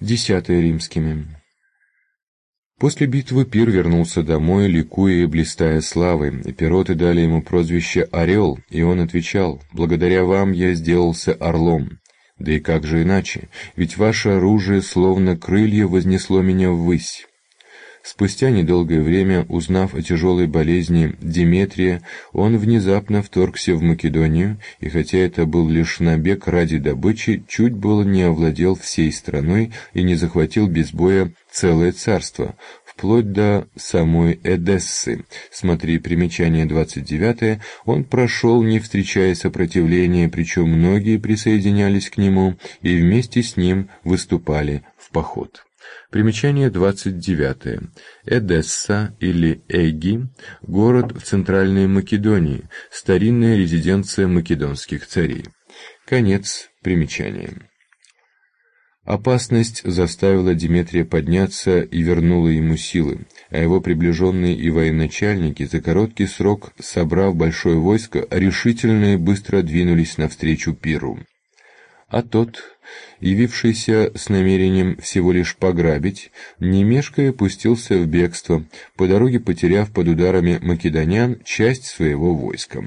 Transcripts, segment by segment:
Десятое римскими. После битвы Пир вернулся домой, ликуя и блистая славой. Эпироты дали ему прозвище «Орел», и он отвечал: «Благодаря вам я сделался орлом». Да и как же иначе, ведь ваше оружие, словно крылья, вознесло меня ввысь. Спустя недолгое время, узнав о тяжелой болезни Деметрия, он внезапно вторгся в Македонию, и хотя это был лишь набег ради добычи, чуть было не овладел всей страной и не захватил без боя целое царство, вплоть до самой Эдессы. Смотри примечание 29. Он прошел, не встречая сопротивления, причем многие присоединялись к нему и вместе с ним выступали в поход. Примечание 29. Эдесса или Эги – город в Центральной Македонии, старинная резиденция македонских царей. Конец примечания. Опасность заставила Деметрия подняться и вернула ему силы, а его приближенные и военачальники, за короткий срок собрав большое войско, решительно и быстро двинулись навстречу Пиру. А тот, явившийся с намерением всего лишь пограбить, не мешкая пустился в бегство, по дороге потеряв под ударами македонян часть своего войска.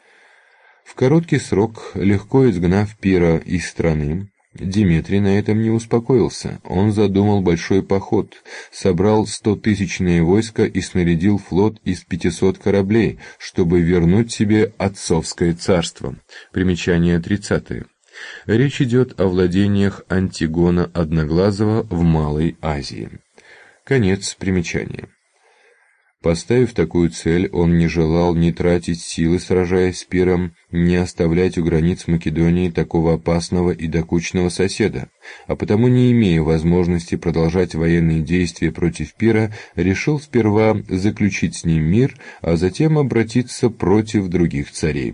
В короткий срок, легко изгнав Пира из страны, Деметрий на этом не успокоился. Он задумал большой поход, собрал 100-тысячное войско и снарядил флот из 500 кораблей, чтобы вернуть себе отцовское царство. Примечание 30. Речь идет о владениях Антигона Одноглазого в Малой Азии. Конец примечания. Поставив такую цель, он не желал ни тратить силы, сражаясь с Пиром, ни оставлять у границ Македонии такого опасного и докучного соседа, а потому, не имея возможности продолжать военные действия против Пира, решил сперва заключить с ним мир, а затем обратиться против других царей.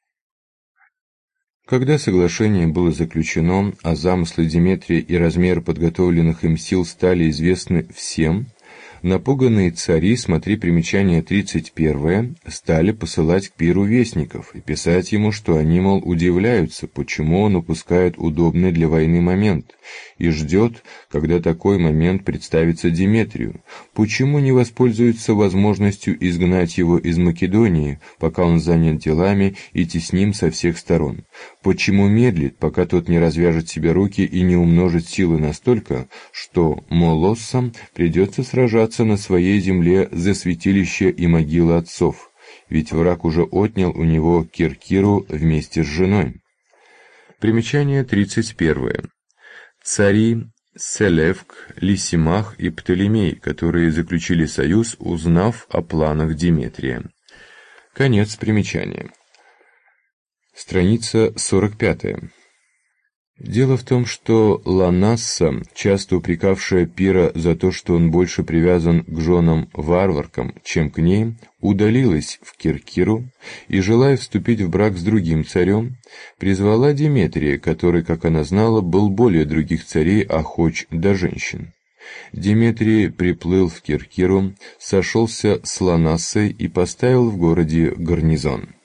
Когда соглашение было заключено, а замыслы Деметрия и размер подготовленных им сил стали известны всем, напуганные цари, смотри примечание 31, стали посылать к Пиру вестников и писать ему, что они, мол, удивляются, почему он упускает удобный для войны момент, и ждет, когда такой момент представится Деметрию, почему не воспользуется возможностью изгнать его из Македонии, пока он занят делами и тесним со всех сторон, почему медлит, пока тот не развяжет себе руки и не умножит силы настолько, что молоссам придется сражаться на своей земле за святилище и могилы отцов, ведь враг уже отнял у него Киркиру вместе с женой. Примечание 31. Цари Селевк, Лисимах и Птолемей, которые заключили союз, узнав о планах Деметрия. Конец примечания. Страница 45. Дело в том, что Ланасса, часто упрекавшая Пира за то, что он больше привязан к женам-варваркам, чем к ней, удалилась в Киркиру и, желая вступить в брак с другим царем, призвала Деметрия, который, как она знала, был более других царей охоч до женщин. Деметрий приплыл в Киркиру, сошелся с Ланассой и поставил в городе гарнизон.